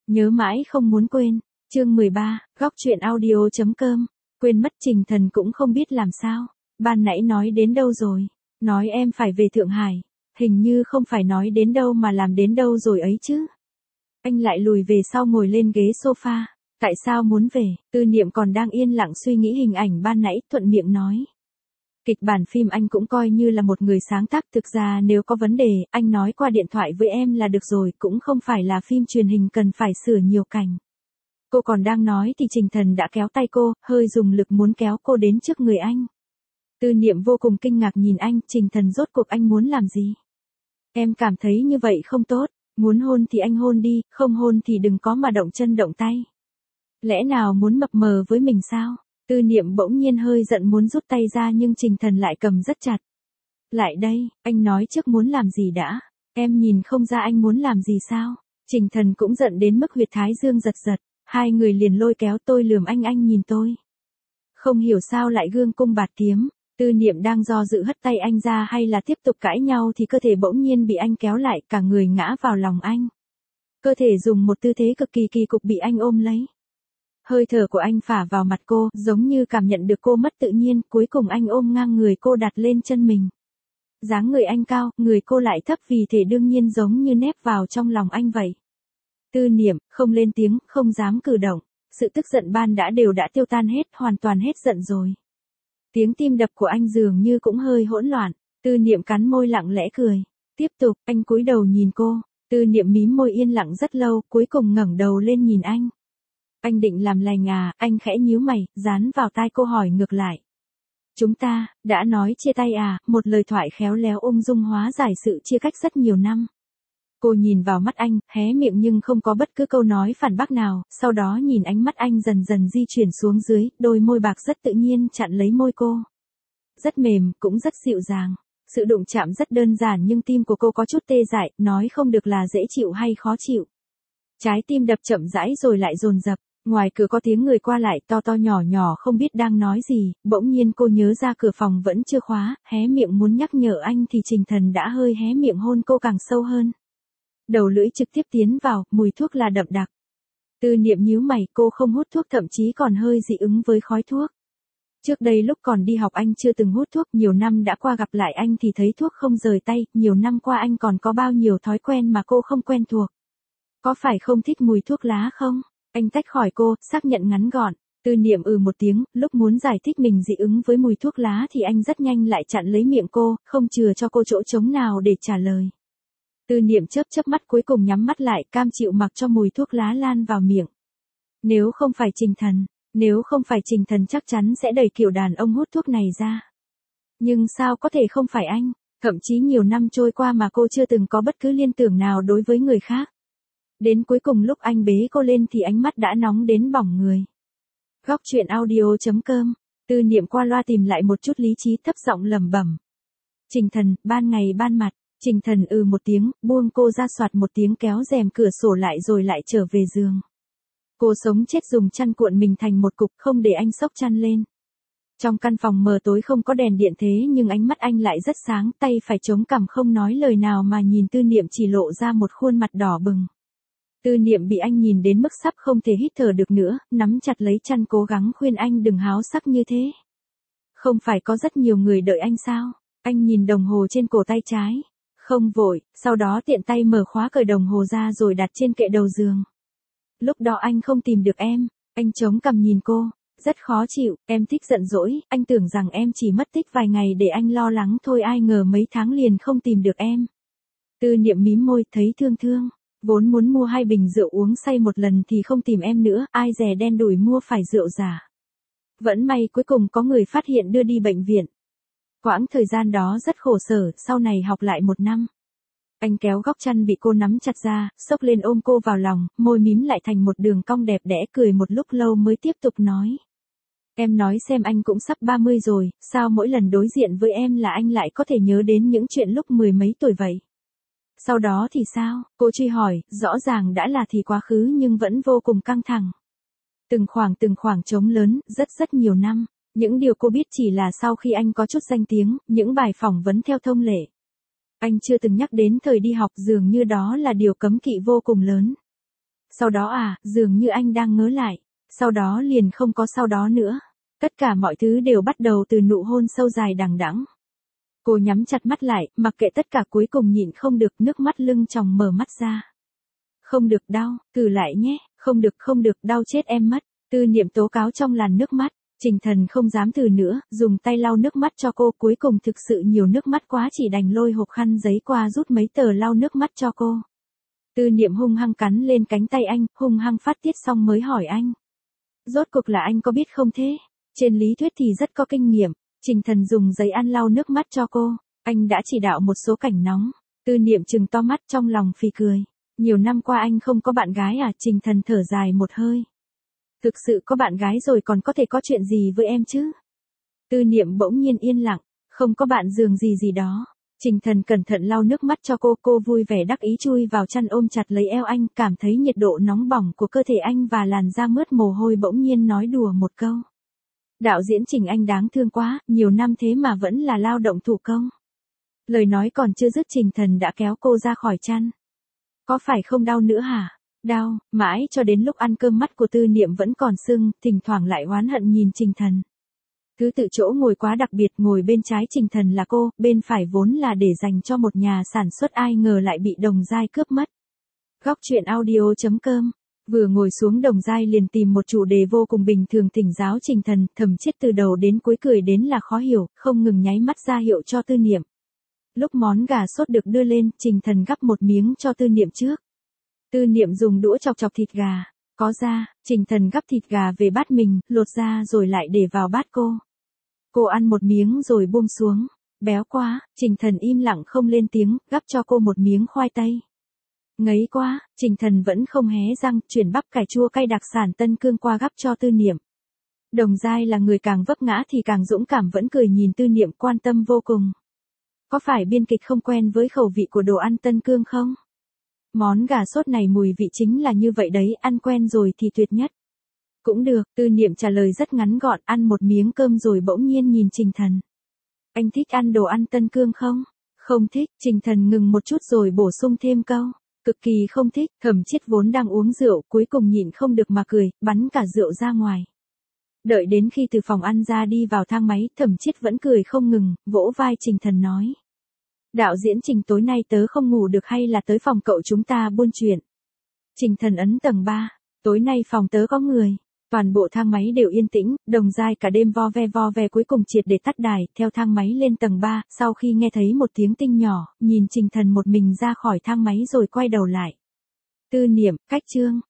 Nhớ mãi không muốn quên. Chương 13, góc chuyện audio.com. Quên mất Trình Thần cũng không biết làm sao. Ban nãy nói đến đâu rồi? Nói em phải về Thượng Hải. Hình như không phải nói đến đâu mà làm đến đâu rồi ấy chứ. Anh lại lùi về sau ngồi lên ghế sofa. Tại sao muốn về? Tư Niệm còn đang yên lặng suy nghĩ hình ảnh ban nãy, thuận miệng nói. Kịch bản phim anh cũng coi như là một người sáng tác, thực ra nếu có vấn đề, anh nói qua điện thoại với em là được rồi, cũng không phải là phim truyền hình cần phải sửa nhiều cảnh. Cô còn đang nói thì Trình Thần đã kéo tay cô, hơi dùng lực muốn kéo cô đến trước người anh. Tư Niệm vô cùng kinh ngạc nhìn anh, Trình Thần rốt cuộc anh muốn làm gì? Em cảm thấy như vậy không tốt, muốn hôn thì anh hôn đi, không hôn thì đừng có mà động chân động tay. Lẽ nào muốn mập mờ với mình sao? Tư Niệm bỗng nhiên hơi giận muốn rút tay ra nhưng Trình Thần lại cầm rất chặt. Lại đây, anh nói trước muốn làm gì đã, em nhìn không ra anh muốn làm gì sao? Trình Thần cũng giận đến mức huyệt thái dương giật giật, hai người liền lôi kéo tôi lườm anh nhìn tôi. Không hiểu sao lại gương cung bạt kiếm, Tư Niệm đang do dự hất tay anh ra hay là tiếp tục cãi nhau thì cơ thể bỗng nhiên bị anh kéo lại, cả người ngã vào lòng anh. Cơ thể dùng một tư thế cực kỳ kỳ cục bị anh ôm lấy. Hơi thở của anh phả vào mặt cô, giống như cảm nhận được cô mất tự nhiên, cuối cùng anh ôm ngang người cô đặt lên chân mình. Dáng người anh cao, người cô lại thấp vì thế đương nhiên giống như nép vào trong lòng anh vậy. Tư Niệm, không lên tiếng, không dám cử động, sự tức giận ban đã tiêu tan hết, hoàn toàn hết giận rồi. Tiếng tim đập của anh dường như cũng hơi hỗn loạn, Tư Niệm cắn môi lặng lẽ cười. Tiếp tục, anh cúi đầu nhìn cô, Tư Niệm mím môi yên lặng rất lâu, cuối cùng ngẩng đầu lên nhìn anh. Anh định làm lành à? Anh khẽ nhíu mày, dán vào tai cô hỏi ngược lại. Chúng ta, đã nói chia tay à? Một lời thoại khéo léo ung dung hóa giải sự chia cách rất nhiều năm. Cô nhìn vào mắt anh, hé miệng nhưng không có bất cứ câu nói phản bác nào, sau đó nhìn ánh mắt anh dần dần di chuyển xuống dưới, đôi môi bạc rất tự nhiên chặn lấy môi cô. Rất mềm, cũng rất dịu dàng. Sự đụng chạm rất đơn giản nhưng tim của cô có chút tê dại, nói không được là dễ chịu hay khó chịu. Trái tim đập chậm rãi rồi lại dồn dập. Ngoài cửa có tiếng người qua lại to to nhỏ nhỏ không biết đang nói gì, bỗng nhiên cô nhớ ra cửa phòng vẫn chưa khóa, hé miệng muốn nhắc nhở anh thì Trình Thần đã hơi hé miệng hôn cô càng sâu hơn. Đầu lưỡi trực tiếp tiến vào, mùi thuốc là đậm đặc. Tư Niệm nhíu mày, cô không hút thuốc, thậm chí còn hơi dị ứng với khói thuốc. Trước đây lúc còn đi học anh chưa từng hút thuốc, nhiều năm đã qua gặp lại anh thì thấy thuốc không rời tay, nhiều năm qua anh còn có bao nhiêu thói quen mà cô không quen thuộc. Có phải không thích mùi thuốc lá không? Anh tách khỏi cô, xác nhận ngắn gọn. Tư Niệm một tiếng, lúc muốn giải thích mình dị ứng với mùi thuốc lá thì anh rất nhanh lại chặn lấy miệng cô, không chừa cho cô chỗ trống nào để trả lời. Tư Niệm chớp mắt cuối cùng nhắm mắt lại, cam chịu mặc cho mùi thuốc lá lan vào miệng. Nếu không phải Trình Thần chắc chắn sẽ đẩy kiểu đàn ông hút thuốc này ra. Nhưng sao có thể không phải anh, thậm chí nhiều năm trôi qua mà cô chưa từng có bất cứ liên tưởng nào đối với người khác. Đến cuối cùng lúc anh bế cô lên thì ánh mắt đã nóng đến bỏng người. Góc chuyện audio.com. Tư Niệm qua loa tìm lại một chút lý trí, thấp giọng lẩm bẩm. Trình Thần, ban ngày ban mặt. Trình Thần một tiếng, buông cô ra, soạt một tiếng kéo rèm cửa sổ lại rồi lại trở về giường. Cô sống chết dùng chăn cuộn mình thành một cục, không để anh xốc chăn lên. Trong căn phòng mờ tối không có đèn điện thế nhưng ánh mắt anh lại rất sáng, tay phải chống cằm không nói lời nào mà nhìn Tư Niệm, chỉ lộ ra một khuôn mặt đỏ bừng. Tư Niệm bị anh nhìn đến mức sắp không thể hít thở được nữa, nắm chặt lấy chăn cố gắng khuyên anh đừng háo sắc như thế. Không phải có rất nhiều người đợi anh sao? Anh nhìn đồng hồ trên cổ tay trái. Không vội, sau đó tiện tay mở khóa cởi đồng hồ ra rồi đặt trên kệ đầu giường. Lúc đó anh không tìm được em, anh chống cằm nhìn cô, rất khó chịu, em thích giận dỗi, anh tưởng rằng em chỉ mất tích vài ngày để anh lo lắng thôi, ai ngờ mấy tháng liền không tìm được em. Tư Niệm mím môi, thấy thương. Vốn muốn mua 2 bình rượu uống say một lần thì không tìm em nữa, ai dè đen đủi mua phải rượu giả. Vẫn may cuối cùng có người phát hiện đưa đi bệnh viện. Quãng thời gian đó rất khổ sở, sau này học lại 1 năm. Anh kéo góc chăn bị cô nắm chặt ra, xốc lên ôm cô vào lòng, môi mím lại thành một đường cong đẹp đẽ, cười một lúc lâu mới tiếp tục nói. Em nói xem, anh cũng sắp 30 rồi, sao mỗi lần đối diện với em là anh lại có thể nhớ đến những chuyện lúc 10 mấy tuổi vậy? Sau đó thì sao? Cô truy hỏi, rõ ràng đã là thì quá khứ nhưng vẫn vô cùng căng thẳng. Từng khoảng trống lớn, rất nhiều năm. Những điều cô biết chỉ là sau khi anh có chút danh tiếng, những bài phỏng vấn theo thông lệ. Anh chưa từng nhắc đến thời đi học, dường như đó là điều cấm kỵ vô cùng lớn. Sau đó à, dường như anh đang ngớ lại. Sau đó liền không có sau đó nữa. Tất cả mọi thứ đều bắt đầu từ nụ hôn sâu dài đằng đẵng. Cô nhắm chặt mắt lại, mặc kệ tất cả cuối cùng nhịn không được, nước mắt lưng tròng mở mắt ra. Không được, đau, thử lại nhé, không được, đau chết em mất. Tư Niệm tố cáo trong làn nước mắt. Trình Thần không dám thử nữa, dùng tay lau nước mắt cho cô, cuối cùng thực sự nhiều nước mắt quá chỉ đành lôi hộp khăn giấy qua rút mấy tờ lau nước mắt cho cô. Tư Niệm hung hăng cắn lên cánh tay anh, hung hăng phát tiết xong mới hỏi anh. Rốt cuộc là anh có biết không thế? Trên lý thuyết thì rất có kinh nghiệm. Trình Thần dùng giấy ăn lau nước mắt cho cô. Anh đã chỉ đạo một số cảnh nóng. Tư Niệm trừng to mắt trong lòng phì cười. Nhiều năm qua anh không có bạn gái à? Trình Thần thở dài một hơi. Thực sự có bạn gái rồi còn có thể có chuyện gì với em chứ? Tư Niệm bỗng nhiên yên lặng. Không có bạn giường gì đó. Trình Thần cẩn thận lau nước mắt cho cô vui vẻ đắc ý chui vào chăn ôm chặt lấy eo anh, cảm thấy nhiệt độ nóng bỏng của cơ thể anh và làn da mướt mồ hôi, bỗng nhiên nói đùa một câu. Đạo diễn Trình anh đáng thương quá, nhiều năm thế mà vẫn là lao động thủ công. Lời nói còn chưa dứt Trình Thần đã kéo cô ra khỏi chăn. Có phải không đau nữa hả? Đau, mãi cho đến lúc ăn cơm mắt của Tư Niệm vẫn còn sưng, thỉnh thoảng lại oán hận nhìn Trình Thần. Thứ tự chỗ ngồi quá đặc biệt, ngồi bên trái Trình Thần là cô, bên phải vốn là để dành cho một nhà sản xuất, ai ngờ lại bị Đồng Giai cướp mất. Góc truyện audio.com. Vừa ngồi xuống Đồng Giai liền tìm một chủ đề vô cùng bình thường thỉnh giáo Trình Thần, Thẩm Chiết từ đầu đến cuối cười đến là khó hiểu, không ngừng nháy mắt ra hiệu cho Tư Niệm. Lúc món gà sốt được đưa lên, Trình Thần gắp một miếng cho Tư Niệm trước. Tư Niệm dùng đũa chọc thịt gà, có da, Trình Thần gắp thịt gà về bát mình, lột ra rồi lại để vào bát cô. Cô ăn một miếng rồi buông xuống, béo quá, Trình Thần im lặng không lên tiếng, gắp cho cô một miếng khoai tây. Ngấy quá, Trình Thần vẫn không hé răng, chuyển bắp cải chua cay đặc sản Tân Cương qua gắp cho Tư Niệm. Đồng Giai là người càng vấp ngã thì càng dũng cảm, vẫn cười nhìn Tư Niệm quan tâm vô cùng. Có phải biên kịch không quen với khẩu vị của đồ ăn Tân Cương không? Món gà sốt này mùi vị chính là như vậy đấy, ăn quen rồi thì tuyệt nhất. Cũng được, Tư Niệm trả lời rất ngắn gọn, ăn một miếng cơm rồi bỗng nhiên nhìn Trình Thần. Anh thích ăn đồ ăn Tân Cương không? Không thích, Trình Thần ngừng một chút rồi bổ sung thêm câu. Cực kỳ không thích. Thẩm Chiết vốn đang uống rượu, cuối cùng nhịn không được mà cười, bắn cả rượu ra ngoài. Đợi đến khi từ phòng ăn ra đi vào thang máy, Thẩm Chiết vẫn cười không ngừng, vỗ vai Trình Thần nói. Đạo diễn Trình, tối nay tớ không ngủ được, hay là tới phòng cậu chúng ta buôn chuyện. Trình Thần ấn tầng 3, tối nay phòng tớ có người. Toàn bộ thang máy đều yên tĩnh, Đồng Giai cả đêm vo ve cuối cùng triệt để tắt đài, theo thang máy lên tầng 3, sau khi nghe thấy một tiếng tinh nhỏ, nhìn Trình Thần một mình ra khỏi thang máy rồi quay đầu lại. Tư Niệm, cách chương.